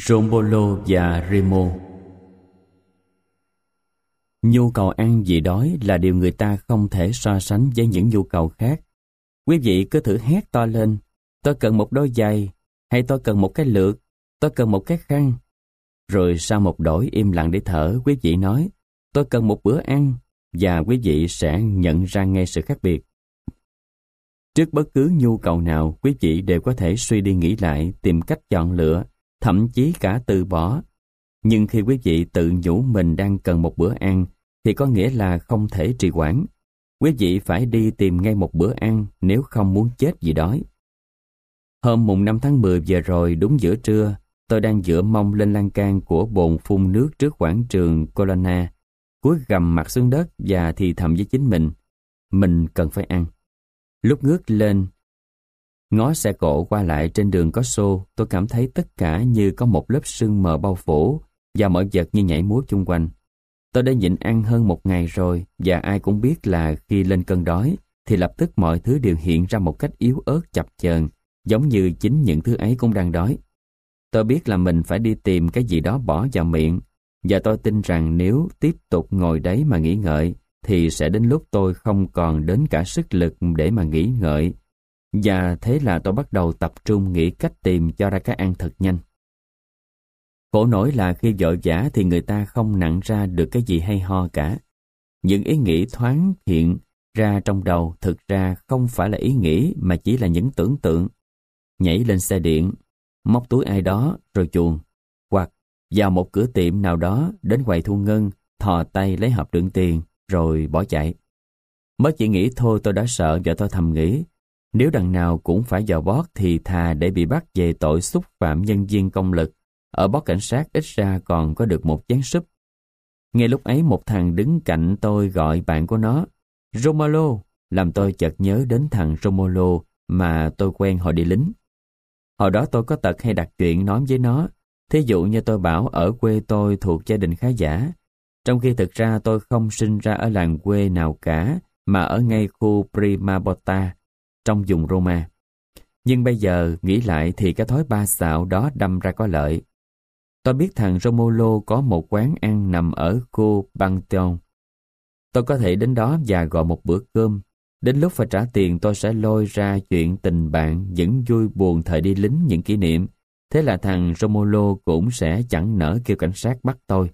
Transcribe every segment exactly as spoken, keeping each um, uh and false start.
Rombolo và Remo. Nhu cầu ăn vì đói là điều người ta không thể so sánh với những nhu cầu khác. Quý vị cứ thử hét to lên: tôi cần một đôi giày, hay tôi cần một cái lược, tôi cần một cái khăn. Rồi sau một đổi im lặng để thở, quý vị nói: tôi cần một bữa ăn, và quý vị sẽ nhận ra ngay sự khác biệt. Trước bất cứ nhu cầu nào, quý vị đều có thể suy đi nghĩ lại, tìm cách chọn lựa, thậm chí cả từ bỏ. Nhưng khi quý vị tự nhủ mình đang cần một bữa ăn, thì có nghĩa là không thể trì hoãn. Quý vị phải đi tìm ngay một bữa ăn nếu không muốn chết vì đói. Hôm mùng năm tháng mười vừa rồi, đúng giữa trưa, tôi đang dựa mông lên lan can của bồn phun nước trước quảng trường Colonna, cúi gằm mặt xuống đất và thì thầm với chính mình: mình cần phải ăn. Lúc ngước lên, ngó xe cộ qua lại trên đường có xô, tôi cảm thấy tất cả như có một lớp sương mờ bao phủ và mọi vật như nhảy múa chung quanh. Tôi đã nhịn ăn hơn một ngày rồi, và ai cũng biết là khi lên cơn đói thì lập tức mọi thứ đều hiện ra một cách yếu ớt chập chờn, giống như chính những thứ ấy cũng đang đói. Tôi biết là mình phải đi tìm cái gì đó bỏ vào miệng, và tôi tin rằng nếu tiếp tục ngồi đấy mà nghĩ ngợi thì sẽ đến lúc tôi không còn đến cả sức lực để mà nghĩ ngợi. Và thế là tôi bắt đầu tập trung nghĩ cách tìm cho ra cái ăn thật nhanh. Khổ nỗi là khi vội vã thì người ta không nặn ra được cái gì hay ho cả. Những ý nghĩ thoáng hiện ra trong đầu thực ra không phải là ý nghĩ mà chỉ là những tưởng tượng. Nhảy lên xe điện, móc túi ai đó rồi chuồn, hoặc vào một cửa tiệm nào đó đến quầy thu ngân, thò tay lấy hộp đựng tiền rồi bỏ chạy. Mới chỉ nghĩ thôi tôi đã sợ, và tôi thầm nghĩ: nếu đằng nào cũng phải vào bót thì thà để bị bắt về tội xúc phạm nhân viên công lực. Ở bót cảnh sát ít ra còn có được một chén súp. Ngay lúc ấy một thằng đứng cạnh tôi gọi bạn của nó: Romolo, làm tôi chợt nhớ đến thằng Romolo mà tôi quen hồi đi lính. Hồi đó tôi có tật hay đặt chuyện nói với nó. Thí dụ như tôi bảo ở quê tôi thuộc gia đình khá giả, trong khi thực ra tôi không sinh ra ở làng quê nào cả, mà ở ngay khu Primabota, trong vùng Roma. Nhưng bây giờ nghĩ lại thì cái thói ba xạo đó đâm ra có lợi. Tôi biết thằng Romolo có một quán ăn nằm ở khu Pantheon. Tôi có thể đến đó và gọi một bữa cơm. Đến lúc phải trả tiền tôi sẽ lôi ra chuyện tình bạn, những vui buồn thời đi lính, những kỷ niệm. Thế là thằng Romolo cũng sẽ chẳng nỡ kêu cảnh sát bắt tôi.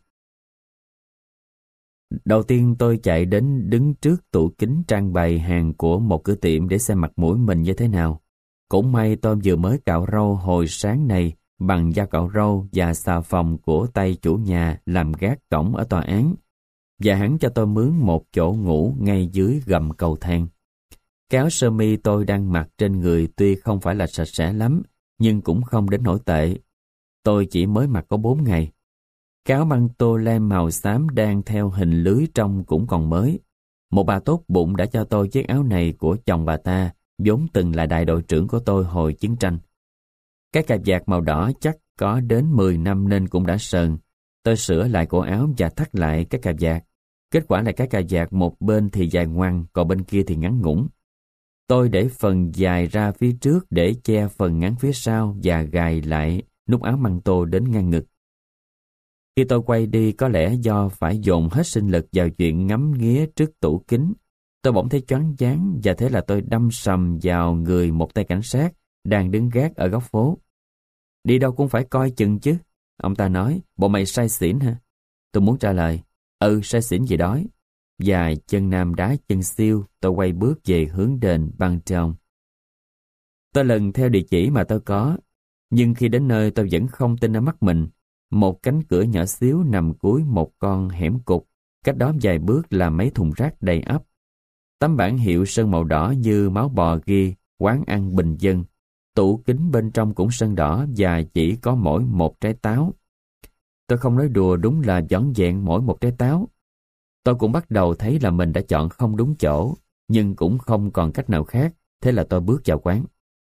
Đầu tiên tôi chạy đến đứng trước tủ kính trang bày hàng của một cửa tiệm để xem mặt mũi mình như thế nào. Cũng may tôi vừa mới cạo râu hồi sáng này bằng dao cạo râu và xà phòng của tay chủ nhà làm gác cổng ở tòa án, và hắn cho tôi mướn một chỗ ngủ ngay dưới gầm cầu thang. Cái áo sơ mi tôi đang mặc trên người tuy không phải là sạch sẽ lắm, nhưng cũng không đến nổi tệ. Tôi chỉ mới mặc có bốn ngày. Cái áo măng tô lam màu xám đang theo hình lưới trong cũng còn mới. Một bà tốt bụng đã cho tôi chiếc áo này của chồng bà ta, vốn từng là đại đội trưởng của tôi hồi chiến tranh. Cái cà vạt màu đỏ chắc có đến mười năm nên cũng đã sờn. Tôi sửa lại cổ áo và thắt lại cái cà vạt. Kết quả là cái cà vạt một bên thì dài ngoằng, còn bên kia thì ngắn ngủn. Tôi để phần dài ra phía trước để che phần ngắn phía sau và gài lại nút áo măng tô đến ngang ngực. Khi tôi quay đi, có lẽ do phải dồn hết sinh lực vào chuyện ngắm nghía trước tủ kính, tôi bỗng thấy choáng váng, và thế là tôi đâm sầm vào người một tay cảnh sát đang đứng gác ở góc phố. Đi đâu cũng phải coi chừng chứ, ông ta nói. Bộ mày say xỉn hả? Tôi muốn trả lời: ừ, say xỉn gì đói. Và chân nam đá chân siêu, tôi quay bước về hướng đền Pantheon. Tôi lần theo địa chỉ mà tôi có, nhưng khi đến nơi tôi vẫn không tin ở mắt mình. Một cánh cửa nhỏ xíu nằm cuối một con hẻm cụt, cách đó vài bước là mấy thùng rác đầy ắp. Tấm bảng hiệu sơn màu đỏ như máu bò ghi quán ăn bình dân. Tủ kính bên trong cũng sơn đỏ và chỉ có mỗi một trái táo. Tôi không nói đùa, đúng là vỏn vẹn mỗi một trái táo. Tôi cũng bắt đầu thấy là mình đã chọn không đúng chỗ, nhưng cũng không còn cách nào khác, thế là tôi bước vào quán.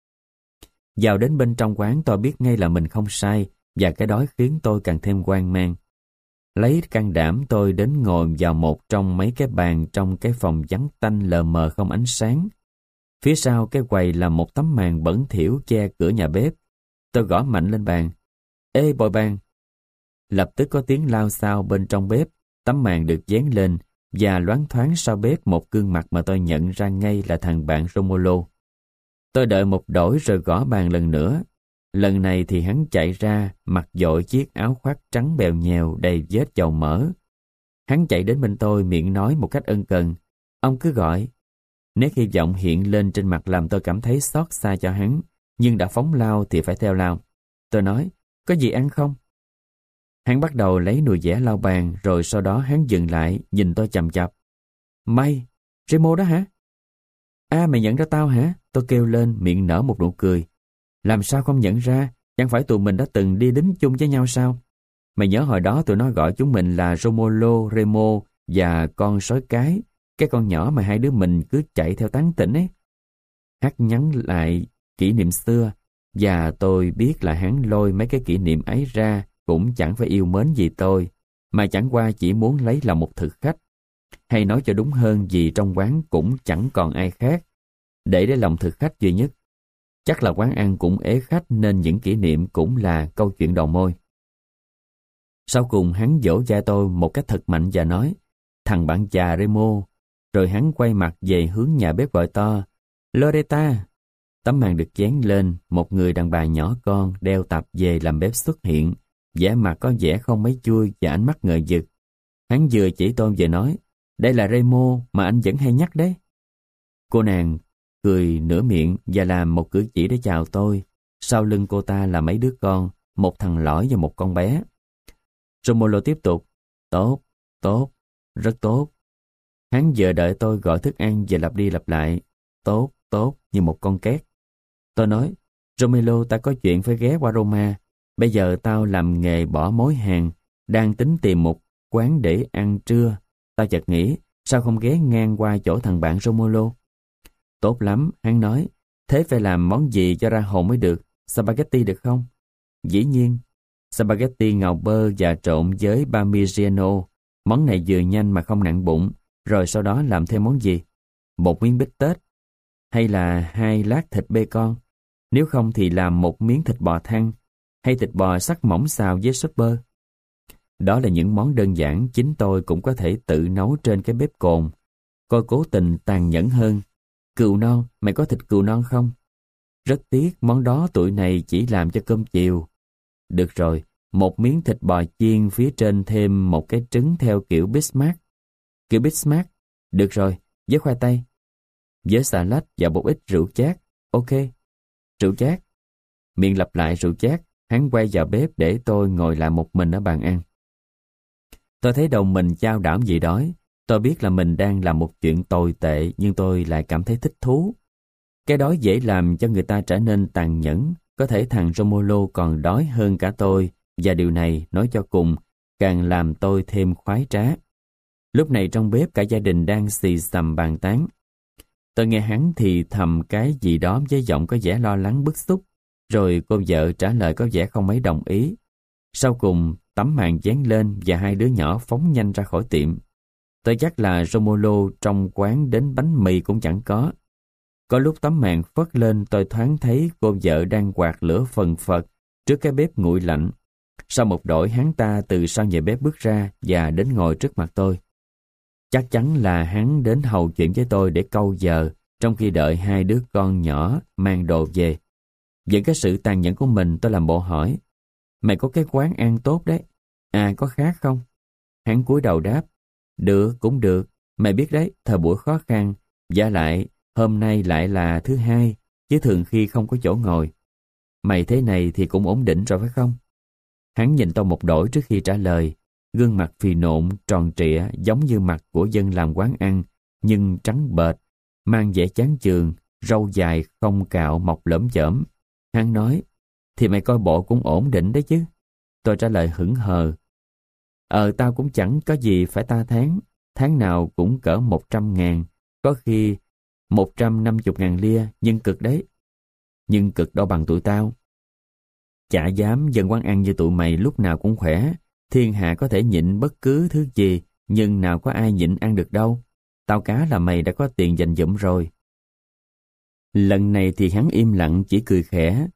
Vào đến bên trong quán tôi biết ngay là mình không sai, và cái đói khiến tôi càng thêm hoang mang. Lấy can đảm tôi đến ngồi vào một trong mấy cái bàn trong cái phòng vắng tanh lờ mờ không ánh sáng. Phía sau cái quầy là một tấm màn bẩn thỉu che cửa nhà bếp. Tôi gõ mạnh lên bàn: Ê bồi bàn! Lập tức có tiếng lao xao bên trong bếp, tấm màn được dán lên, và loáng thoáng sau bếp một gương mặt mà tôi nhận ra ngay là thằng bạn Romolo. Tôi đợi một đổi rồi gõ bàn lần nữa. Lần này thì hắn chạy ra, mặc vội chiếc áo khoác trắng bèo nhèo đầy vết dầu mỡ. Hắn chạy đến bên tôi, miệng nói một cách ân cần. Ông cứ gọi. Nét hy vọng hiện lên trên mặt làm tôi cảm thấy xót xa cho hắn, nhưng đã phóng lao thì phải theo lao. Tôi nói, có gì ăn không? Hắn bắt đầu lấy nồi dẻ lau bàn, rồi sau đó hắn dừng lại, nhìn tôi chằm chặp. Mày, Remo đó hả? À, mày nhận ra tao hả? Tôi kêu lên, miệng nở một nụ cười. Làm sao không nhận ra? Chẳng phải tụi mình đã từng đi lính chung với nhau sao? Mày nhớ hồi đó tụi nó gọi chúng mình là Romolo, Remo và con sói cái, cái con nhỏ mà hai đứa mình cứ chạy theo tán tỉnh ấy. Hắn nhắn lại kỷ niệm xưa, và tôi biết là hắn lôi mấy cái kỷ niệm ấy ra cũng chẳng phải yêu mến gì tôi, mà chẳng qua chỉ muốn lấy lòng một thực khách. Hay nói cho đúng hơn, vì trong quán cũng chẳng còn ai khác để lấy lòng thực khách duy nhất. Chắc là quán ăn cũng ế khách nên những kỷ niệm cũng là câu chuyện đầu môi. Sau cùng hắn vỗ vai tôi một cách thật mạnh và nói, thằng bạn già Remo. Rồi hắn quay mặt về hướng nhà bếp gọi to, Loretta. Tấm màn được dán lên, một người đàn bà nhỏ con đeo tạp dề làm bếp xuất hiện, vẻ mặt có vẻ không mấy vui và ánh mắt ngờ vực. Hắn vừa chỉ tôi vừa nói, đây là Remo mà anh vẫn hay nhắc đấy. Cô nàng cười nửa miệng và làm một cử chỉ để chào tôi. Sau lưng cô ta là mấy đứa con, một thằng lõi và một con bé. Romolo tiếp tục, tốt, tốt, rất tốt. Hắn vừa đợi tôi gọi thức ăn và lặp đi lặp lại, tốt, tốt như một con két. Tôi nói, Romelo, ta có chuyện phải ghé qua Roma. Bây giờ tao làm nghề bỏ mối hàng, đang tính tìm một quán để ăn trưa. Tao chợt nghĩ, sao không ghé ngang qua chỗ thằng bạn Romolo? Tốt lắm, hắn nói, thế phải làm món gì cho ra hồn mới được, spaghetti được không? Dĩ nhiên, spaghetti ngào bơ và trộn với parmigiano. Món này vừa nhanh mà không nặng bụng. Rồi sau đó làm thêm món gì? Một miếng bít tết? Hay là hai lát thịt bacon? Nếu không thì làm một miếng thịt bò thăn, hay thịt bò sắc mỏng xào với sốt bơ. Đó là những món đơn giản chính tôi cũng có thể tự nấu trên cái bếp cồn. Coi cố tình tàn nhẫn hơn. Cừu non, mày có thịt cừu non không? Rất tiếc món đó tụi này chỉ làm cho cơm chiều. Được rồi, một miếng thịt bò chiên phía trên thêm một cái trứng theo kiểu Bismarck. Kiểu Bismarck, được rồi, với khoai tây, với xà lách và một ít rượu chát. Ok, rượu chát. Miệng lặp lại rượu chát, hắn quay vào bếp để tôi ngồi lại một mình ở bàn ăn. Tôi thấy đầu mình chao đảo vì đói. Tôi biết là mình đang làm một chuyện tồi tệ, nhưng tôi lại cảm thấy thích thú. Cái đói dễ làm cho người ta trở nên tàn nhẫn. Có thể thằng Romolo còn đói hơn cả tôi, và điều này, nói cho cùng, càng làm tôi thêm khoái trá. Lúc này trong bếp cả gia đình đang xì xầm bàn tán. Tôi nghe hắn thì thầm cái gì đó với giọng có vẻ lo lắng bức xúc, rồi cô vợ trả lời có vẻ không mấy đồng ý. Sau cùng, tấm màn dán lên và hai đứa nhỏ phóng nhanh ra khỏi tiệm. Tôi chắc là Romolo trong quán đến bánh mì cũng chẳng có. Có lúc tấm màn phất lên tôi thoáng thấy cô vợ đang quạt lửa phần phật trước cái bếp nguội lạnh. Sau một đổi hắn ta từ sau nhà bếp bước ra và đến ngồi trước mặt tôi. Chắc chắn là hắn đến hầu chuyện với tôi để câu giờ trong khi đợi hai đứa con nhỏ mang đồ về. Với cái sự tàn nhẫn của mình tôi làm bộ hỏi, mày có cái quán ăn tốt đấy, à có khác không? Hắn cúi đầu đáp, được cũng được, mày biết đấy, thời buổi khó khăn, vả lại hôm nay lại là thứ hai, chứ thường khi không có chỗ ngồi. Mày thế này thì cũng ổn định rồi phải không? Hắn nhìn tôi một đổi trước khi trả lời, gương mặt phì nộn, tròn trịa giống như mặt của dân làm quán ăn, nhưng trắng bệch, mang vẻ chán chường, râu dài không cạo mọc lởm chởm. Hắn nói, thì mày coi bộ cũng ổn định đấy chứ. Tôi trả lời hững hờ, Ờ tao cũng chẳng có gì phải ta tháng, tháng nào cũng cỡ một trăm ngàn, có khi một trăm năm mươi ngàn lia, nhưng cực đấy. Nhưng cực đâu bằng tụi tao. Chả dám dân quán ăn như tụi mày lúc nào cũng khỏe, thiên hạ có thể nhịn bất cứ thứ gì, nhưng nào có ai nhịn ăn được đâu. Tao cá là mày đã có tiền dành dụm rồi. Lần này thì hắn im lặng chỉ cười khẽ,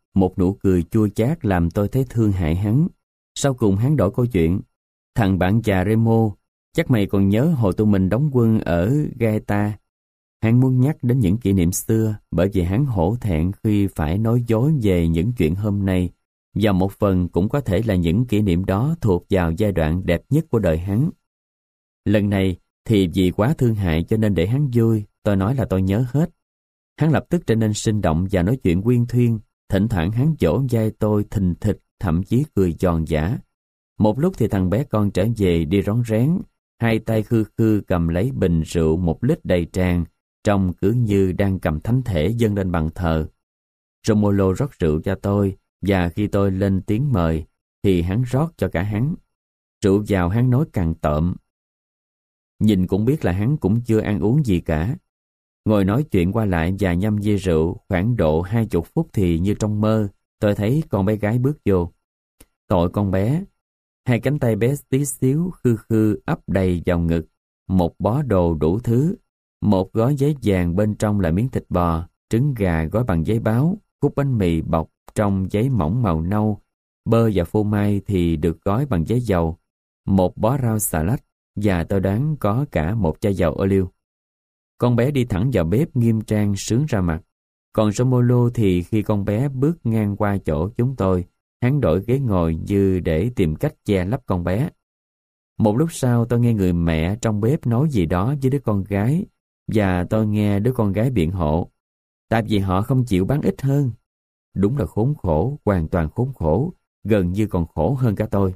một nụ cười chua chát làm tôi thấy thương hại hắn. Sau cùng hắn đổi câu chuyện. Thằng bạn già Remo, chắc mày còn nhớ hồi tụi mình đóng quân ở Gaeta. Hắn muốn nhắc đến những kỷ niệm xưa bởi vì hắn hổ thẹn khi phải nói dối về những chuyện hôm nay, và một phần cũng có thể là những kỷ niệm đó thuộc vào giai đoạn đẹp nhất của đời hắn. Lần này thì vì quá thương hại cho nên để hắn vui, tôi nói là tôi nhớ hết. Hắn lập tức trở nên sinh động và nói chuyện uyên thuyên, thỉnh thoảng hắn vỗ vai tôi thình thịch, thậm chí cười giòn giã. Một lúc thì thằng bé con trở về đi rón rén, hai tay khư khư cầm lấy bình rượu một lít đầy tràn, trông cứ như đang cầm thánh thể dâng lên bàn thờ. Romolo rót rượu cho tôi, và khi tôi lên tiếng mời, thì hắn rót cho cả hắn. Rượu vào hắn nói càng tợm. Nhìn cũng biết là hắn cũng chưa ăn uống gì cả. Ngồi nói chuyện qua lại và nhâm nhi rượu khoảng độ hai chục phút thì như trong mơ, tôi thấy con bé gái bước vô. Tội con bé, hai cánh tay bé tí xíu khư khư ấp đầy vào ngực, một bó đồ đủ thứ, một gói giấy vàng bên trong là miếng thịt bò, trứng gà gói bằng giấy báo, khúc bánh mì bọc trong giấy mỏng màu nâu, bơ và phô mai thì được gói bằng giấy dầu, một bó rau xà lách, và tôi đoán có cả một chai dầu ô liu. Con bé đi thẳng vào bếp nghiêm trang sướng ra mặt. Còn Romolo thì khi con bé bước ngang qua chỗ chúng tôi, hắn đổi ghế ngồi như để tìm cách che lấp con bé. Một lúc sau tôi nghe người mẹ trong bếp nói gì đó với đứa con gái, và tôi nghe đứa con gái biện hộ. Tại vì họ không chịu bán ít hơn. Đúng là khốn khổ, hoàn toàn khốn khổ, gần như còn khổ hơn cả tôi.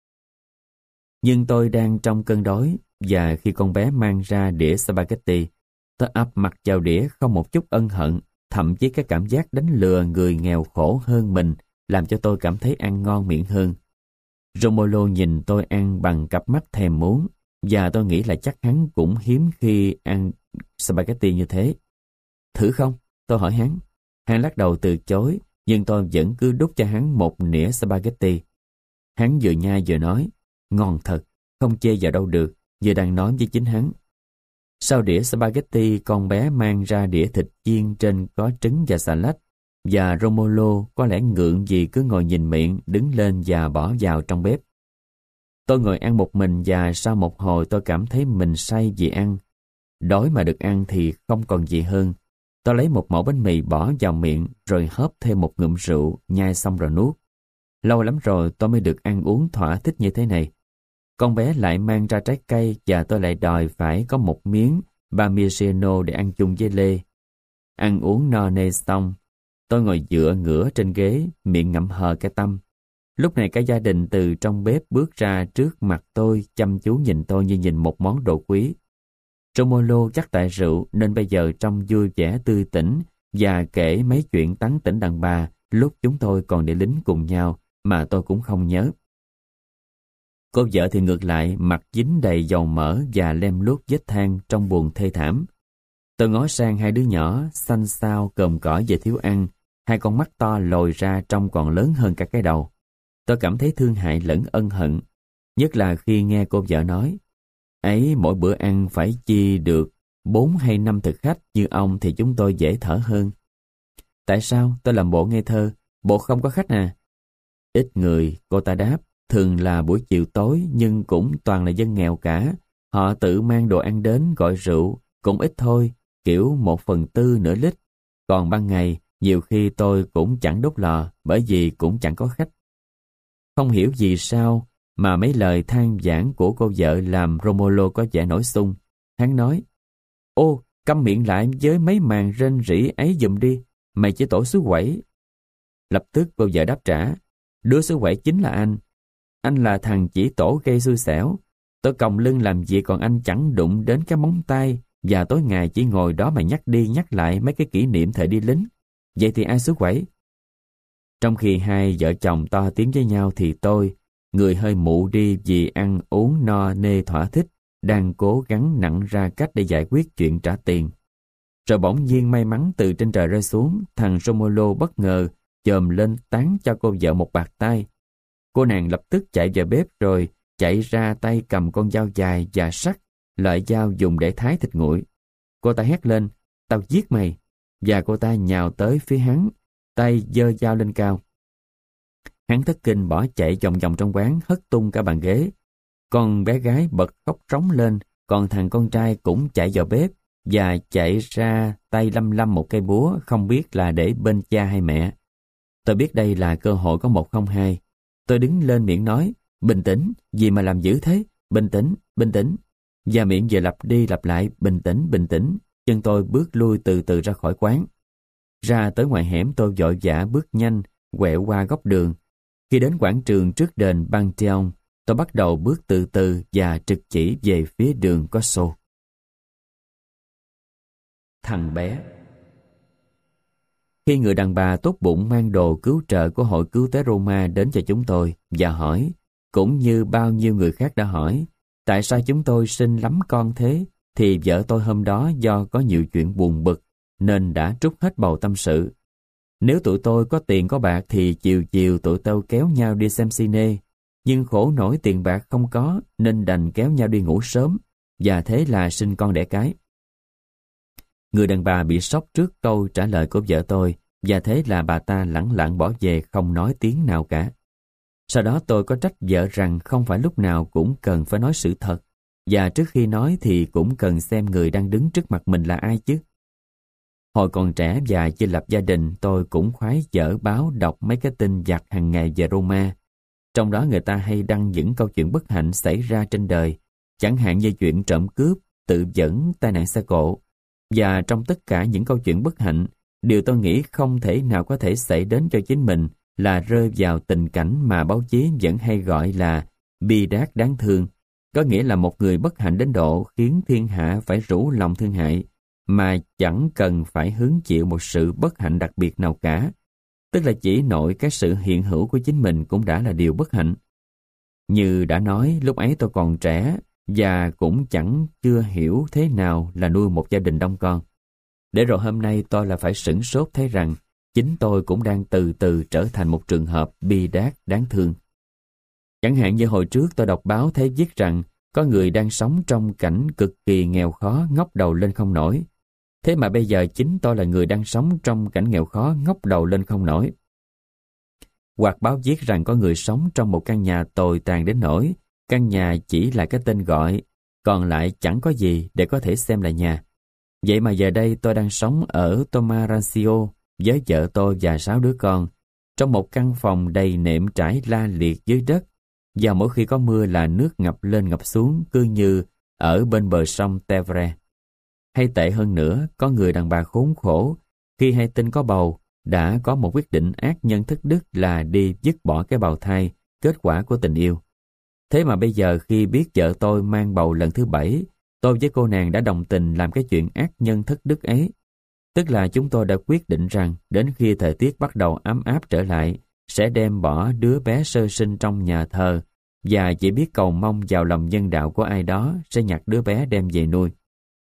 Nhưng tôi đang trong cơn đói, và khi con bé mang ra đĩa spaghetti, tôi ập mặt vào đĩa không một chút ân hận, thậm chí cái cảm giác đánh lừa người nghèo khổ hơn mình làm cho tôi cảm thấy ăn ngon miệng hơn. Romolo nhìn tôi ăn bằng cặp mắt thèm muốn, và tôi nghĩ là chắc hắn cũng hiếm khi ăn spaghetti như thế. Thử không? Tôi hỏi hắn. Hắn lắc đầu từ chối, nhưng tôi vẫn cứ đút cho hắn một nĩa spaghetti. Hắn vừa nhai vừa nói, ngon thật, không chê vào đâu được, vừa đang nói với chính hắn. Sau đĩa spaghetti, con bé mang ra đĩa thịt chiên trên có trứng và xà lách, và Romolo có lẽ ngượng vì cứ ngồi nhìn miệng, đứng lên và bỏ vào trong bếp. Tôi ngồi ăn một mình, và sau một hồi tôi cảm thấy mình say vì ăn. Đói mà được ăn thì không còn gì hơn. Tôi lấy một mẩu bánh mì bỏ vào miệng, rồi hớp thêm một ngụm rượu, nhai xong rồi nuốt. Lâu lắm rồi tôi mới được ăn uống thỏa thích như thế này. Con bé lại mang ra trái cây, và tôi lại đòi phải có một miếng Parmigiano để ăn chung với Lê. Ăn uống no nê xong, tôi ngồi dựa ngửa trên ghế, miệng ngậm hờ cái tăm. Lúc này cả gia đình từ trong bếp bước ra trước mặt tôi, chăm chú nhìn tôi như nhìn một món đồ quý. Romolo chắc tại rượu nên bây giờ trông vui vẻ tươi tỉnh, và kể mấy chuyện tán tỉnh đàn bà lúc chúng tôi còn đi lính cùng nhau mà tôi cũng không nhớ. Cô vợ thì ngược lại, mặt dính đầy dầu mỡ và lem luốc vết than trong buồn thê thảm. Tôi ngó sang hai đứa nhỏ, xanh xao còm cõi về thiếu ăn, hai con mắt to lồi ra trông còn lớn hơn cả cái đầu. Tôi cảm thấy thương hại lẫn ân hận, nhất là khi nghe cô vợ nói, ấy mỗi bữa ăn phải chi được bốn hay năm thực khách như ông thì chúng tôi dễ thở hơn. Tại sao? Tôi làm bộ ngây thơ, bộ không có khách à? Ít người, cô ta đáp, thường là buổi chiều tối nhưng cũng toàn là dân nghèo cả. Họ tự mang đồ ăn đến gọi rượu, cũng ít thôi, kiểu một phần tư nửa lít. Còn ban ngày, nhiều khi tôi cũng chẳng đốt lò bởi vì cũng chẳng có khách. Không hiểu vì sao mà mấy lời than vãn của cô vợ làm Romolo có vẻ nổi xung. Hắn nói, ô, câm miệng lại với mấy màn rên rỉ ấy giùm đi, mày chỉ tổ xứ quẩy. Lập tức cô vợ đáp trả, đứa xứ quẩy chính là anh. Anh là thằng chỉ tổ gây xui xẻo. Tôi còng lưng làm gì còn anh chẳng đụng đến cái móng tay, và tối ngày chỉ ngồi đó mà nhắc đi nhắc lại mấy cái kỷ niệm thời đi lính. Vậy thì ai xứ quẩy? Trong khi hai vợ chồng to tiếng với nhau thì tôi, người hơi mụ đi vì ăn uống no nê thỏa thích, đang cố gắng nặn ra cách để giải quyết chuyện trả tiền. Rồi bỗng nhiên may mắn từ trên trời rơi xuống, thằng Romolo bất ngờ chồm lên tán cho cô vợ một bạt tay. Cô nàng lập tức chạy vào bếp rồi chạy ra tay cầm con dao dài và sắc, loại dao dùng để thái thịt nguội. Cô ta hét lên, tao giết mày, và cô ta nhào tới phía hắn. tay giơ dao lên cao. Hắn thất kinh bỏ chạy vòng vòng trong quán, hất tung cả bàn ghế. Con bé gái bật khóc rống lên, còn thằng con trai cũng chạy vào bếp và chạy ra tay lăm lăm một cây búa, không biết là để bên cha hay mẹ. Tôi biết đây là cơ hội có một không hai. Tôi đứng lên miệng nói, bình tĩnh, gì mà làm dữ thế, bình tĩnh, bình tĩnh. Và miệng vừa lặp đi lặp lại, bình tĩnh, bình tĩnh. Chân tôi bước lui từ từ ra khỏi quán. Ra tới ngoài hẻm tôi vội vã bước nhanh, quẹo qua góc đường. Khi đến quảng trường trước đền Pantheon, tôi bắt đầu bước từ từ và trực chỉ về phía đường có xô. Thằng bé. Khi người đàn bà tốt bụng mang đồ cứu trợ của Hội Cứu tế Roma đến cho chúng tôi và hỏi, cũng như bao nhiêu người khác đã hỏi, tại sao chúng tôi sinh lắm con thế, thì vợ tôi hôm đó do có nhiều chuyện buồn bực nên đã trút hết bầu tâm sự. Nếu tụi tôi có tiền có bạc thì chiều chiều tụi tôi kéo nhau đi xem cine, nhưng khổ nổi tiền bạc không có nên đành kéo nhau đi ngủ sớm, và thế là sinh con đẻ cái. Người đàn bà bị sốc trước câu trả lời của vợ tôi, và thế là bà ta lẳng lặng bỏ về không nói tiếng nào cả. Sau đó tôi có trách vợ rằng không phải lúc nào cũng cần phải nói sự thật, và trước khi nói thì cũng cần xem người đang đứng trước mặt mình là ai chứ. Hồi còn trẻ và chưa lập gia đình, tôi cũng khoái dở báo đọc mấy cái tin vặt hàng ngày về Roma. Trong đó người ta hay đăng những câu chuyện bất hạnh xảy ra trên đời, chẳng hạn như chuyện trộm cướp, tự dẫn, tai nạn xe cộ. Và trong tất cả những câu chuyện bất hạnh, điều tôi nghĩ không thể nào có thể xảy đến cho chính mình là rơi vào tình cảnh mà báo chí vẫn hay gọi là bi đát đáng thương, có nghĩa là một người bất hạnh đến độ khiến thiên hạ phải rủ lòng thương hại, mà chẳng cần phải hứng chịu một sự bất hạnh đặc biệt nào cả. Tức là chỉ nội cái sự hiện hữu của chính mình cũng đã là điều bất hạnh. Như đã nói, lúc ấy tôi còn trẻ và cũng chẳng chưa hiểu thế nào là nuôi một gia đình đông con. Để rồi hôm nay tôi là phải sửng sốt thấy rằng chính tôi cũng đang từ từ trở thành một trường hợp bi đát đáng thương. Chẳng hạn như hồi trước tôi đọc báo thấy viết rằng có người đang sống trong cảnh cực kỳ nghèo khó, ngóc đầu lên không nổi. Thế mà bây giờ chính tôi là người đang sống trong cảnh nghèo khó, ngóc đầu lên không nổi. Hoặc báo viết rằng có người sống trong một căn nhà tồi tàn đến nỗi căn nhà chỉ là cái tên gọi, còn lại chẳng có gì để có thể xem là nhà. Vậy mà giờ đây tôi đang sống ở Tomarancio với vợ tôi và sáu đứa con, trong một căn phòng đầy nệm trải la liệt dưới đất, và mỗi khi có mưa là nước ngập lên ngập xuống, cứ như ở bên bờ sông Tevere. Hay tệ hơn nữa, có người đàn bà khốn khổ, khi hay tin có bầu, đã có một quyết định ác nhân thất đức là đi dứt bỏ cái bào thai, kết quả của tình yêu. Thế mà bây giờ khi biết vợ tôi mang bầu lần thứ bảy, tôi với cô nàng đã đồng tình làm cái chuyện ác nhân thất đức ấy. Tức là chúng tôi đã quyết định rằng đến khi thời tiết bắt đầu ấm áp trở lại, sẽ đem bỏ đứa bé sơ sinh trong nhà thờ và chỉ biết cầu mong vào lòng nhân đạo của ai đó sẽ nhặt đứa bé đem về nuôi.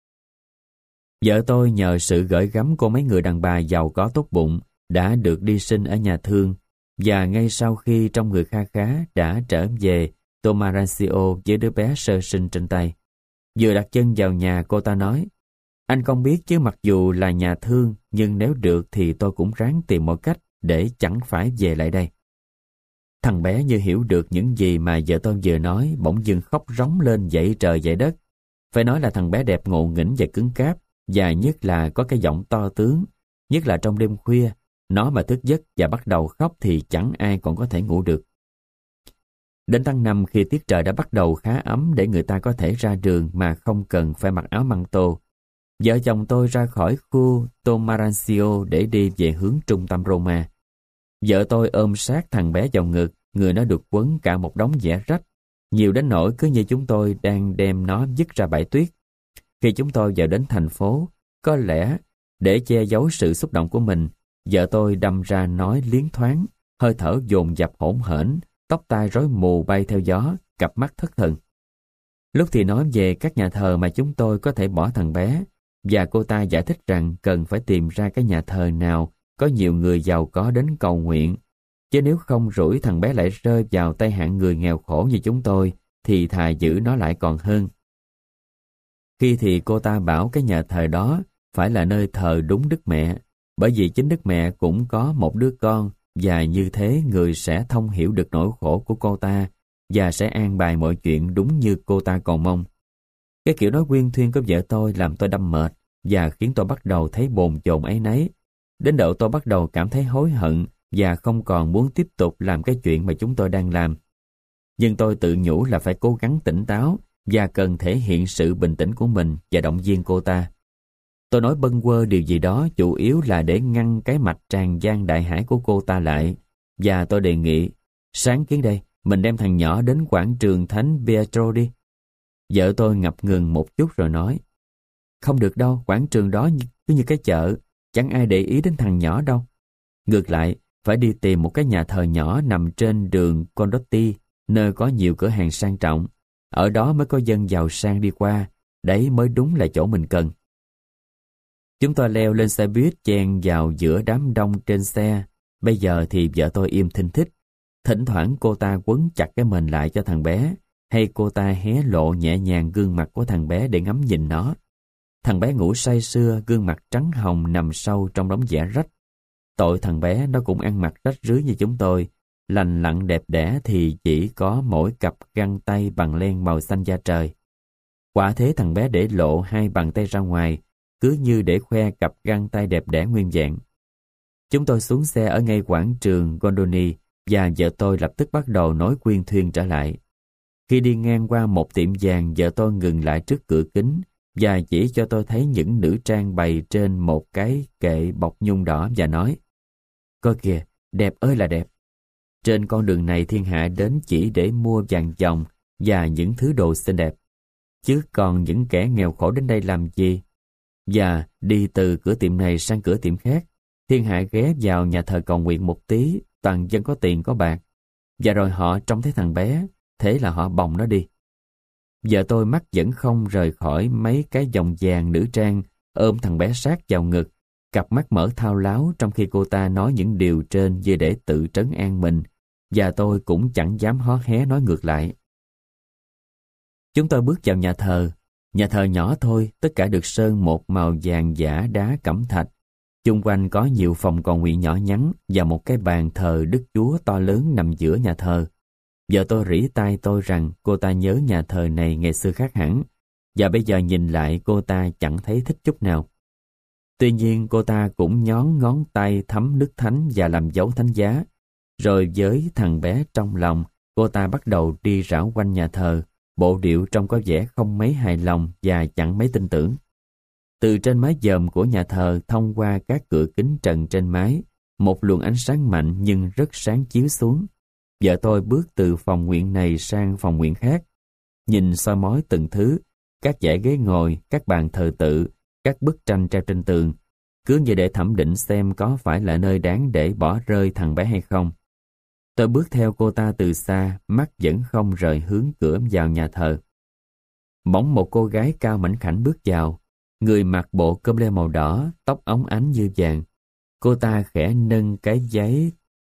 Vợ tôi nhờ sự gởi gắm của mấy người đàn bà giàu có tốt bụng đã được đi sinh ở nhà thương, và ngay sau khi trong người kha khá đã trở về Tomarancio với đứa bé sơ sinh trên tay. Vừa đặt chân vào nhà, cô ta nói, anh không biết chứ mặc dù là nhà thương, nhưng nếu được thì tôi cũng ráng tìm một cách để chẳng phải về lại đây. Thằng bé như hiểu được những gì mà vợ tôi vừa nói, bỗng dưng khóc rống lên dậy trời dậy đất. Phải nói là thằng bé đẹp ngộ nghĩnh và cứng cáp, và nhất là có cái giọng to tướng, nhất là trong đêm khuya, nó mà thức giấc và bắt đầu khóc thì chẳng ai còn có thể ngủ được. Đến tháng năm, khi tiết trời đã bắt đầu khá ấm để người ta có thể ra đường mà không cần phải mặc áo măng tô, vợ chồng tôi ra khỏi khu Tomarancio để đi về hướng trung tâm Roma. Vợ tôi ôm sát thằng bé vào ngực, người nó được quấn cả một đống vẽ rách, nhiều đến nỗi cứ như chúng tôi đang đem nó vứt ra bãi tuyết. Khi chúng tôi vào đến thành phố, có lẽ để che giấu sự xúc động của mình, vợ tôi đâm ra nói liến thoáng, hơi thở dồn dập hỗn hển, tóc tai rối mù bay theo gió, cặp mắt thất thần. Lúc thì nói về các nhà thờ mà chúng tôi có thể bỏ thằng bé, và cô ta giải thích rằng cần phải tìm ra cái nhà thờ nào có nhiều người giàu có đến cầu nguyện, chứ nếu không rủi thằng bé lại rơi vào tay hạng người nghèo khổ như chúng tôi, thì thà giữ nó lại còn hơn. Khi thì cô ta bảo cái nhà thờ đó phải là nơi thờ đúng Đức Mẹ, Bởi vì chính Đức Mẹ cũng có một đứa con, và như thế người sẽ thông hiểu được nỗi khổ của cô ta và sẽ an bài mọi chuyện đúng như cô ta cầu mong. Cái kiểu nói quyên thuyên của vợ tôi làm tôi đâm mệt và khiến tôi bắt đầu thấy bồn chồn áy náy. Đến độ tôi bắt đầu cảm thấy hối hận và không còn muốn tiếp tục làm cái chuyện mà chúng tôi đang làm. Nhưng tôi tự nhủ là phải cố gắng tỉnh táo và cần thể hiện sự bình tĩnh của mình và động viên cô ta. Tôi nói bâng quơ điều gì đó chủ yếu là để ngăn cái mạch tràn gian đại hải của cô ta lại, và tôi đề nghị, sáng kiến đây, mình đem thằng nhỏ đến quảng trường Thánh Pietro đi. Vợ tôi ngập ngừng một chút rồi nói, không được đâu, quảng trường đó cứ như cái chợ, chẳng ai để ý đến thằng nhỏ đâu. Ngược lại, phải đi tìm một cái nhà thờ nhỏ nằm trên đường Condotti, nơi có nhiều cửa hàng sang trọng. Ở đó mới có dân giàu sang đi qua, đấy mới đúng là chỗ mình cần. Chúng tôi leo lên xe buýt chen vào giữa đám đông trên xe. Bây giờ thì vợ tôi im thinh thích. Thỉnh thoảng cô ta quấn chặt cái mền lại cho thằng bé, hay cô ta hé lộ nhẹ nhàng gương mặt của thằng bé để ngắm nhìn nó. Thằng bé ngủ say sưa, gương mặt trắng hồng nằm sâu trong đống vẽ rách. Tội thằng bé nó cũng ăn mặc rách rưới như chúng tôi. Lành lặn đẹp đẽ thì chỉ có mỗi cặp găng tay bằng len màu xanh da trời. Quả thế thằng bé để lộ hai bàn tay ra ngoài, cứ như để khoe cặp găng tay đẹp đẽ nguyên vẹn. Chúng tôi xuống xe ở ngay quảng trường Gondoni và vợ tôi lập tức bắt đầu nói quyên thuyên trở lại. Khi đi ngang qua một tiệm vàng, vợ tôi ngừng lại trước cửa kính và chỉ cho tôi thấy những nữ trang bày trên một cái kệ bọc nhung đỏ và nói, coi kìa, đẹp ơi là đẹp. Trên con đường này thiên hạ đến chỉ để mua vàng dòng và những thứ đồ xinh đẹp. Chứ còn những kẻ nghèo khổ đến đây làm gì? Và đi từ cửa tiệm này sang cửa tiệm khác, thiên hạ ghé vào nhà thờ cầu nguyện một tí, toàn dân có tiền có bạc. Và rồi họ trông thấy thằng bé, thế là họ bồng nó đi. Vợ tôi mắt vẫn không rời khỏi mấy cái vòng vàng nữ trang, ôm thằng bé sát vào ngực, cặp mắt mở thao láo trong khi cô ta nói những điều trên như để tự trấn an mình, và tôi cũng chẳng dám hó hé nói ngược lại. Chúng tôi bước vào nhà thờ. Nhà thờ nhỏ thôi, tất cả được sơn một màu vàng giả đá cẩm thạch. Chung quanh có nhiều phòng cầu nguyện nhỏ nhắn và một cái bàn thờ Đức Chúa to lớn nằm giữa nhà thờ. Vợ tôi rỉ tai tôi rằng cô ta nhớ nhà thờ này ngày xưa khác hẳn, và bây giờ nhìn lại cô ta chẳng thấy thích chút nào. Tuy nhiên cô ta cũng nhón ngón tay thấm nước thánh và làm dấu thánh giá. Rồi với thằng bé trong lòng, cô ta bắt đầu đi rảo quanh nhà thờ, bộ điệu trông có vẻ không mấy hài lòng và chẳng mấy tin tưởng. Từ trên mái dòm của nhà thờ thông qua các cửa kính trần trên mái, một luồng ánh sáng mạnh nhưng rất sáng chiếu xuống. Vợ tôi bước từ phòng nguyện này sang phòng nguyện khác, nhìn soi mói từng thứ, các dãy ghế ngồi, các bàn thờ tự, các bức tranh treo trên tường, cứ như để thẩm định xem có phải là nơi đáng để bỏ rơi thằng bé hay không. Tôi bước theo cô ta từ xa, mắt vẫn không rời hướng cửa vào nhà thờ. Bỗng một cô gái cao mảnh khảnh bước vào, người mặc bộ com lê màu đỏ, tóc óng ánh như vàng. Cô ta khẽ nâng cái giấy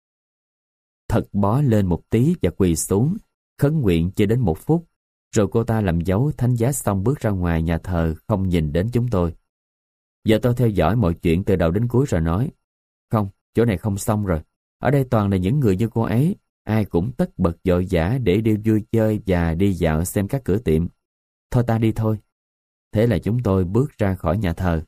thật bó lên một tí và quỳ xuống, khấn nguyện chưa đến một phút, rồi cô ta làm dấu thánh giá xong bước ra ngoài nhà thờ, không nhìn đến chúng tôi. Giờ tôi theo dõi mọi chuyện từ đầu đến cuối rồi nói, không, chỗ này không xong rồi. Ở đây toàn là những người như cô ấy, ai cũng tất bật vội vã để đi vui chơi và đi dạo xem các cửa tiệm. Thôi ta đi thôi. Thế là chúng tôi bước ra khỏi nhà thờ.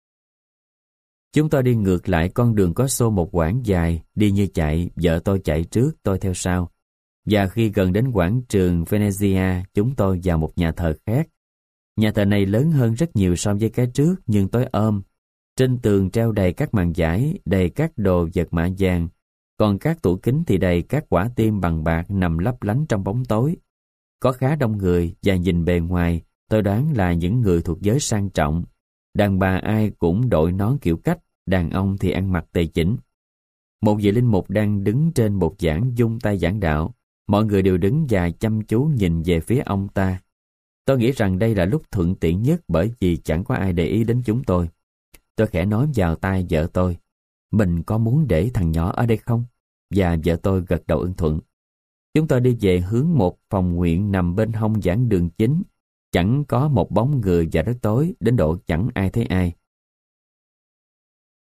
Chúng tôi đi ngược lại con đường có xô một quãng dài, đi như chạy, vợ tôi chạy trước, tôi theo sau. Và khi gần đến quảng trường Venezia, chúng tôi vào một nhà thờ khác. Nhà thờ này lớn hơn rất nhiều so với cái trước, nhưng tối om. Trên tường treo đầy các màn vải, đầy các đồ vật mạ vàng. Còn các tủ kính thì đầy các quả tim bằng bạc nằm lấp lánh trong bóng tối. Có khá đông người và nhìn bề ngoài, tôi đoán là những người thuộc giới sang trọng. Đàn bà ai cũng đội nón kiểu cách, đàn ông thì ăn mặc tề chỉnh. Một vị linh mục đang đứng trên bục giảng vung tay giảng đạo. Mọi người đều đứng và chăm chú nhìn về phía ông ta. Tôi nghĩ rằng đây là lúc thuận tiện nhất bởi vì chẳng có ai để ý đến chúng tôi. Tôi khẽ nói vào tai vợ tôi, mình có muốn để thằng nhỏ ở đây không? Và vợ tôi gật đầu ưng thuận. Chúng tôi đi về hướng một phòng nguyện nằm bên hông giảng đường chính. Chẳng có một bóng người và rất tối, đến độ chẳng ai thấy ai.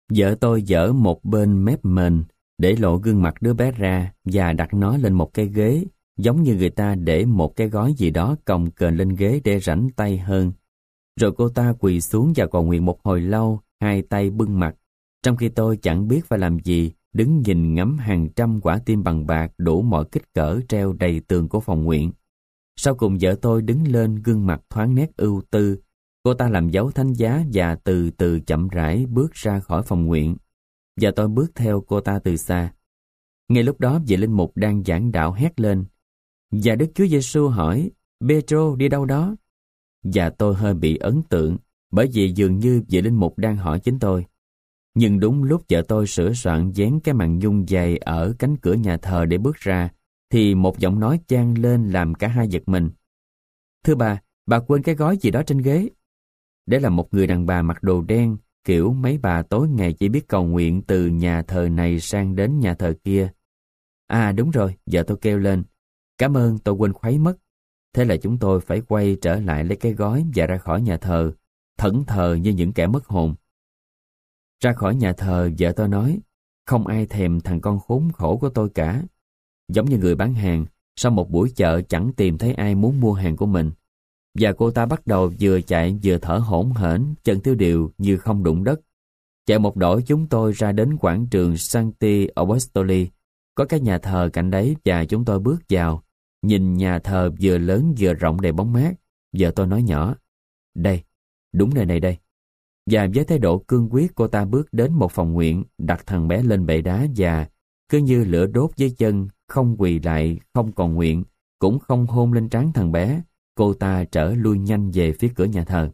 Vợ tôi giở một bên mép mền, để lộ gương mặt đứa bé ra và đặt nó lên một cái ghế, giống như người ta để một cái gói gì đó cồng kềnh lên ghế để rảnh tay hơn. Rồi cô ta quỳ xuống và cầu nguyện một hồi lâu, hai tay bưng mặt, trong khi tôi chẳng biết phải làm gì, đứng nhìn ngắm hàng trăm quả tim bằng bạc đủ mọi kích cỡ treo đầy tường của phòng nguyện. Sau cùng vợ tôi đứng lên, gương mặt thoáng nét ưu tư. Cô ta làm dấu thánh giá và từ từ chậm rãi bước ra khỏi phòng nguyện. Và tôi bước theo cô ta từ xa. Ngay lúc đó vị linh mục đang giảng đạo hét lên: "Và Đức Chúa Giêsu hỏi, Pê-trô đi đâu đó?" Và tôi hơi bị ấn tượng, bởi vì dường như vị linh mục đang hỏi chính tôi. Nhưng đúng lúc vợ tôi sửa soạn dán cái màn nhung dày ở cánh cửa nhà thờ để bước ra, thì một giọng nói vang lên làm cả hai giật mình. "Thưa bà, bà quên cái gói gì đó trên ghế." Đấy là một người đàn bà mặc đồ đen, kiểu mấy bà tối ngày chỉ biết cầu nguyện từ nhà thờ này sang đến nhà thờ kia. "À đúng rồi," vợ tôi kêu lên. "Cảm ơn, tôi quên khuấy mất." Thế là chúng tôi phải quay trở lại lấy cái gói và ra khỏi nhà thờ, thẫn thờ như những kẻ mất hồn. Ra khỏi nhà thờ, vợ tôi nói: "Không ai thèm thằng con khốn khổ của tôi cả." Giống như người bán hàng, sau một buổi chợ chẳng tìm thấy ai muốn mua hàng của mình. Và cô ta bắt đầu vừa chạy vừa thở hổn hển, chân tiêu điều như không đụng đất. Chạy một đội chúng tôi ra đến quảng trường Sancti Apostoli, có cái nhà thờ cạnh đấy, và chúng tôi bước vào. Nhìn nhà thờ vừa lớn vừa rộng đầy bóng mát, vợ tôi nói nhỏ: "Đây, đúng nơi này đây." Và với thái độ cương quyết, cô ta bước đến một phòng nguyện, đặt thằng bé lên bệ đá và cứ như lửa đốt dưới chân, không quỳ lại, không cầu nguyện, cũng không hôn lên trán thằng bé, cô ta trở lui nhanh về phía cửa nhà thờ.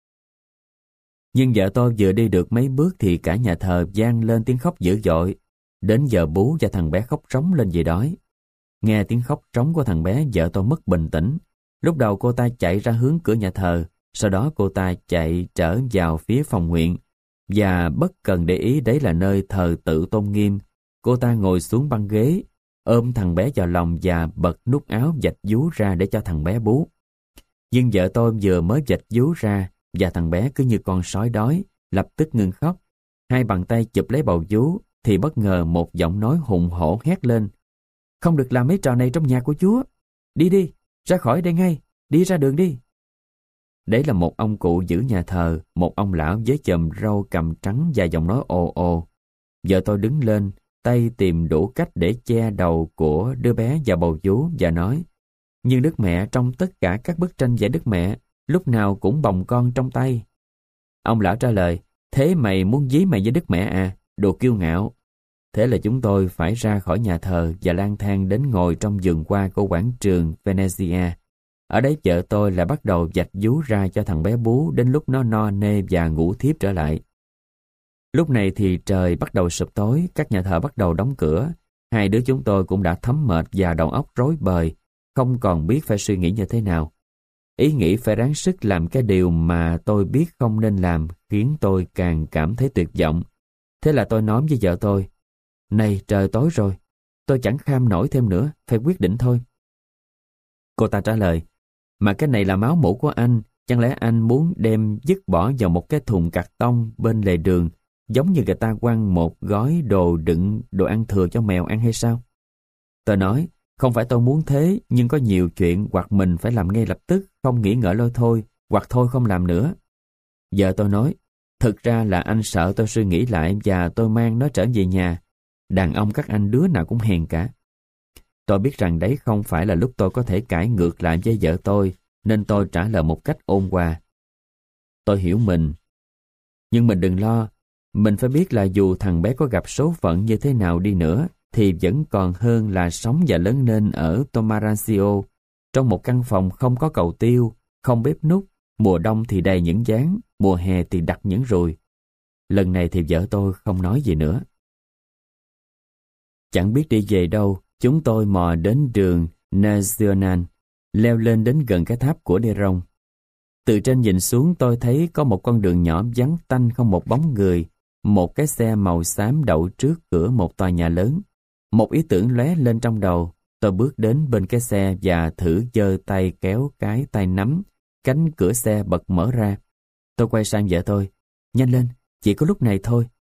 Nhưng vợ tôi vừa đi được mấy bước thì cả nhà thờ vang lên tiếng khóc dữ dội. Đến giờ bú và thằng bé khóc rống lên vì đói. Nghe tiếng khóc rống của thằng bé, vợ tôi mất bình tĩnh. Lúc đầu cô ta chạy ra hướng cửa nhà thờ, sau đó cô ta chạy trở vào phía phòng nguyện, và bất cần để ý đấy là nơi thờ tự tôn nghiêm. Cô ta ngồi xuống băng ghế, ôm thằng bé vào lòng và bật nút áo vạch vú ra để cho thằng bé bú. Nhưng vợ tôi vừa mới vạch vú ra, và thằng bé cứ như con sói đói, lập tức ngừng khóc. Hai bàn tay chụp lấy bầu vú, thì bất ngờ một giọng nói hùng hổ hét lên: "Không được làm mấy trò này trong nhà của Chúa. Đi đi, ra khỏi đây ngay, đi ra đường đi." Đấy là một ông cụ giữ nhà thờ, một ông lão với chòm râu cằm trắng và giọng nói ồ ồ. Vợ tôi đứng lên, tay tìm đủ cách để che đầu của đứa bé vào bầu vú và nói: "Nhưng Đức Mẹ trong tất cả các bức tranh vẽ Đức Mẹ, lúc nào cũng bồng con trong tay." Ông lão trả lời: "Thế mày muốn dí mày với Đức Mẹ à, đồ kiêu ngạo." Thế là chúng tôi phải ra khỏi nhà thờ và lang thang đến ngồi trong vườn hoa của quảng trường Venezia. Ở đấy vợ tôi lại bắt đầu vạch vú ra cho thằng bé bú đến lúc nó no nê và ngủ thiếp trở lại. Lúc này thì trời bắt đầu sụp tối, các nhà thờ bắt đầu đóng cửa. Hai đứa chúng tôi cũng đã thấm mệt và đầu óc rối bời, không còn biết phải suy nghĩ như thế nào. Ý nghĩ phải ráng sức làm cái điều mà tôi biết không nên làm khiến tôi càng cảm thấy tuyệt vọng. Thế là tôi nói với vợ tôi: "Này, trời tối rồi, tôi chẳng kham nổi thêm nữa, phải quyết định thôi." Cô ta trả lời: "Mà cái này là máu mủ của anh, chẳng lẽ anh muốn đem dứt bỏ vào một cái thùng cạc tông bên lề đường, giống như người ta quăng một gói đồ đựng đồ ăn thừa cho mèo ăn hay sao?" Tôi nói: "Không phải tôi muốn thế, nhưng có nhiều chuyện hoặc mình phải làm ngay lập tức, không nghĩ ngợi lôi thôi, hoặc thôi không làm nữa." Vợ tôi nói: "Thực ra là anh sợ tôi suy nghĩ lại và tôi mang nó trở về nhà. Đàn ông các anh đứa nào cũng hèn cả." Tôi biết rằng đấy không phải là lúc tôi có thể cãi ngược lại với vợ tôi, nên tôi trả lời một cách ôn hòa: "Tôi hiểu mình. Nhưng mình đừng lo, mình phải biết là dù thằng bé có gặp số phận như thế nào đi nữa, thì vẫn còn hơn là sống và lớn lên ở Tomarancio, trong một căn phòng không có cầu tiêu, không bếp núc, mùa đông thì đầy những gián, mùa hè thì đặt những ruồi." Lần này thì vợ tôi không nói gì nữa. Chẳng biết đi về đâu, chúng tôi mò đến đường Nacional, leo lên đến gần cái tháp của Nerón. Từ trên nhìn xuống tôi thấy có một con đường nhỏ vắng tanh không một bóng người, một cái xe màu xám đậu trước cửa một tòa nhà lớn. Một ý tưởng lóe lên trong đầu, tôi bước đến bên cái xe và thử giơ tay kéo cái tay nắm, cánh cửa xe bật mở ra. Tôi quay sang vợ tôi: "Nhanh lên, chỉ có lúc này thôi,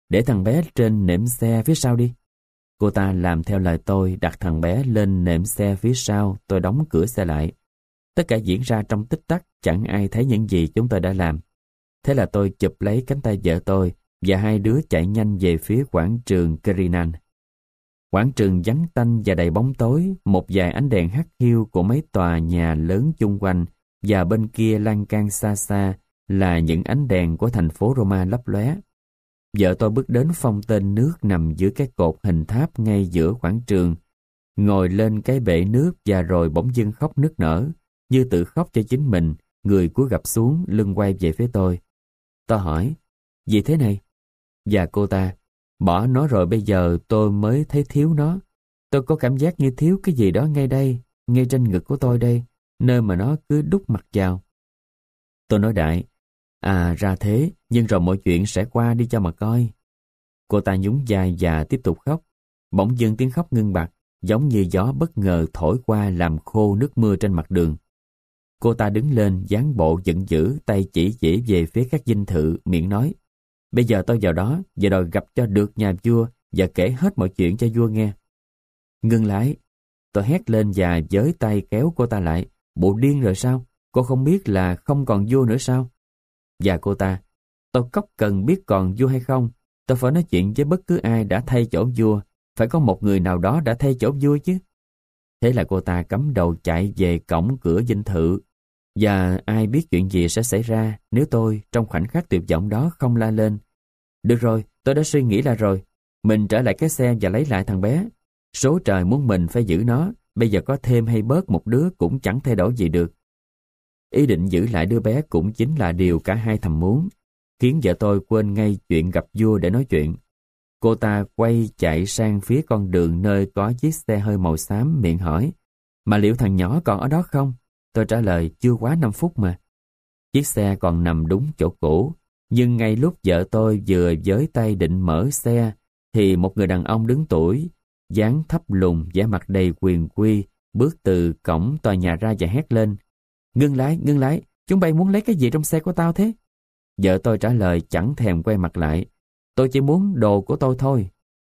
để thằng bé trên nệm xe phía sau đi. Cô ta làm theo lời tôi, đặt thằng bé lên nệm xe phía sau, tôi đóng cửa xe lại. Tất cả diễn ra trong tích tắc, chẳng ai thấy những gì chúng tôi đã làm. Thế là tôi chụp lấy cánh tay vợ tôi và hai đứa chạy nhanh về phía quảng trường Kerinan. Quảng trường vắng tanh và đầy bóng tối, một vài ánh đèn hắt hiu của mấy tòa nhà lớn chung quanh, và bên kia lan can xa xa là những ánh đèn của thành phố Roma lấp lóe. Vợ tôi bước đến phong tên nước nằm dưới cái cột hình tháp ngay giữa quảng trường, ngồi lên cái bể nước và rồi bỗng dưng khóc nức nở, như tự khóc cho chính mình, người cúi gập xuống, lưng quay về phía tôi. Tôi hỏi, gì thế này? Và cô ta, bỏ nó rồi bây giờ tôi mới thấy thiếu nó. Tôi có cảm giác như thiếu cái gì đó ngay đây, ngay trên ngực của tôi đây, nơi mà nó cứ đút mặt vào. Tôi nói đại, à ra thế, nhưng rồi mọi chuyện sẽ qua đi cho mà coi. Cô ta nhún vai và tiếp tục khóc. Bỗng dưng tiếng khóc ngưng bặt, giống như gió bất ngờ thổi qua làm khô nước mưa trên mặt đường. Cô ta đứng lên, dáng bộ giận dữ, tay chỉ chỉ về phía các dinh thự, miệng nói, bây giờ tôi vào đó và đòi gặp cho được nhà vua và kể hết mọi chuyện cho vua nghe. Ngưng lại, tôi hét lên và với tay kéo cô ta lại. Bộ điên rồi sao? Cô không biết là không còn vua nữa sao? Và cô ta, tôi cóc cần biết còn vua hay không? Tôi phải nói chuyện với bất cứ ai đã thay chỗ vua. Phải có một người nào đó đã thay chỗ vua chứ. Thế là cô ta cắm đầu chạy về cổng cửa dinh thự. Và ai biết chuyện gì sẽ xảy ra nếu tôi trong khoảnh khắc tuyệt vọng đó không la lên. Được rồi, tôi đã suy nghĩ là rồi. Mình trở lại cái xe và lấy lại thằng bé. Số trời muốn mình phải giữ nó. Bây giờ có thêm hay bớt một đứa cũng chẳng thay đổi gì được. Ý định giữ lại đứa bé cũng chính là điều cả hai thầm muốn, khiến vợ tôi quên ngay chuyện gặp vua để nói chuyện. Cô ta quay chạy sang phía con đường nơi có chiếc xe hơi màu xám, miệng hỏi, mà liệu thằng nhỏ còn ở đó không? Tôi trả lời, chưa quá năm phút mà. Chiếc xe còn nằm đúng chỗ cũ, nhưng ngay lúc vợ tôi vừa với tay định mở xe, thì một người đàn ông đứng tuổi, dáng thấp lùn, vẻ mặt đầy quyền quy, bước từ cổng tòa nhà ra và hét lên, ngưng lái, ngưng lái, chúng bay muốn lấy cái gì trong xe của tao thế? Vợ tôi trả lời chẳng thèm quay mặt lại, tôi chỉ muốn đồ của tôi thôi.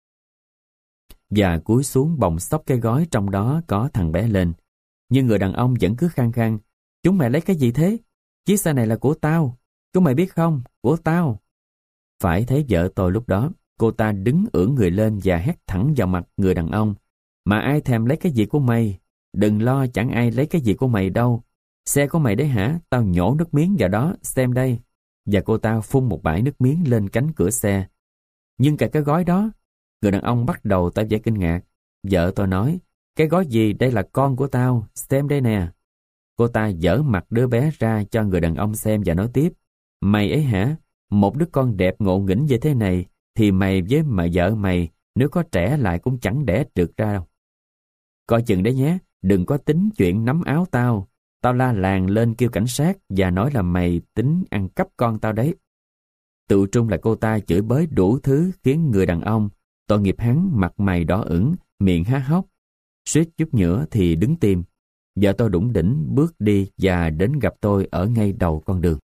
Và cúi xuống bồng xốc cái gói trong đó có thằng bé lên. Nhưng người đàn ông vẫn cứ khăng khăng, chúng mày lấy cái gì thế? Chiếc xe này là của tao, chúng mày biết không? Của tao. Phải thấy vợ tôi lúc đó, cô ta đứng ưỡn người lên và hét thẳng vào mặt người đàn ông, mà ai thèm lấy cái gì của mày? Đừng lo, chẳng ai lấy cái gì của mày đâu. Xe của mày đấy hả? Tao nhổ nước miếng vào đó, xem đây. Và cô ta phun một bãi nước miếng lên cánh cửa xe. Nhưng cả cái gói đó, người đàn ông bắt đầu tỏ vẻ kinh ngạc. Vợ tôi nói, cái gói gì? Đây là con của tao, xem đây nè. Cô ta giở mặt đứa bé ra cho người đàn ông xem và nói tiếp, mày ấy hả? Một đứa con đẹp ngộ nghĩnh như thế này, thì mày với mà vợ mày, nếu có trẻ lại cũng chẳng đẻ được ra đâu. Coi chừng đấy nhé, đừng có tính chuyện nắm áo tao. Tao la làng lên kêu cảnh sát và nói là mày tính ăn cắp con tao đấy. Tự trung là cô ta chửi bới đủ thứ khiến người đàn ông, tội nghiệp hắn, mặt mày đỏ ửng, miệng há hốc. Suýt chút nữa thì đứng tim. Vợ tôi đủng đỉnh bước đi và đến gặp tôi ở ngay đầu con đường.